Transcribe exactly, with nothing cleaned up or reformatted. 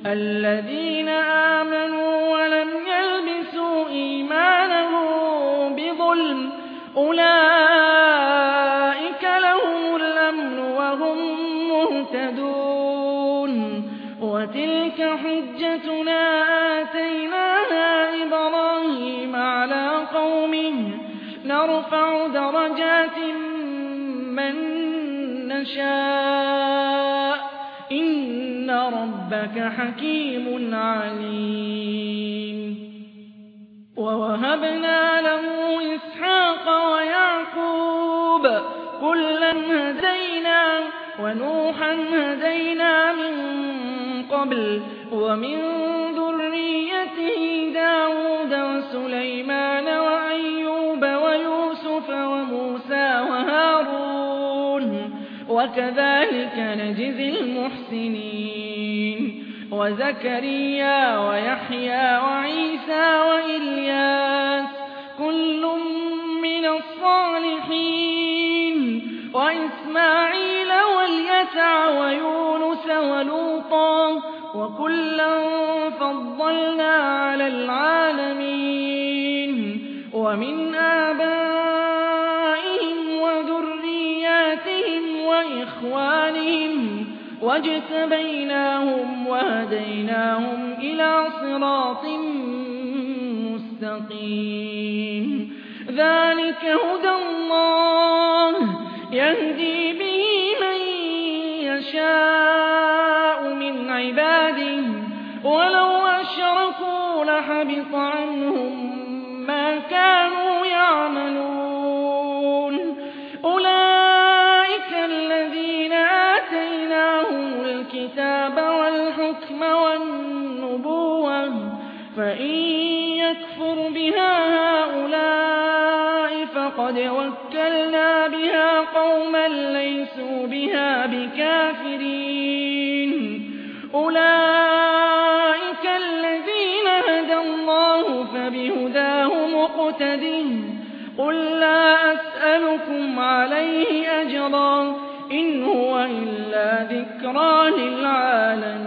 الذين آمنوا ولم يلبسوا إيمانهم بظلم أولئك لهم الأمن وهم مهتدون وتلك حجتنا آتيناها إبراهيم على قومه نرفع درجات من نشاء إن ربك حكيم عليم ووهبنا له إسحاق ويعقوب كلا هدينا ونوحا هدينا من قبل ومن ذريته داود وسليمان وأيوب ويوسف وموسى وهارون وكذلك نجزي المحسنين وزكريا ويحيى وعيسى وإلياس كل من الصالحين وإسماعيل واليسع ويونس ولوطا وكلا فضلنا على العالمين ومن آبائهم وذرياتهم وإخوانهم واجتبيناهم وهديناهم إلى صراط مستقيم ذلك هدى الله يهدي به من يشاء من عباده ولو أشركوا لحبط عنهم ما كانوا يعملون أولئك الذين آتيناهم الكتاب والحكم والنبوة فإن يكفر بها هؤلاء فقد وكلنا بها قوما ليسوا بها بكافرين أولئك الذين هدى الله فبهداه مقتده قل لا أسألكم عليه أجرا إن هو إلا ذكرى للعالمين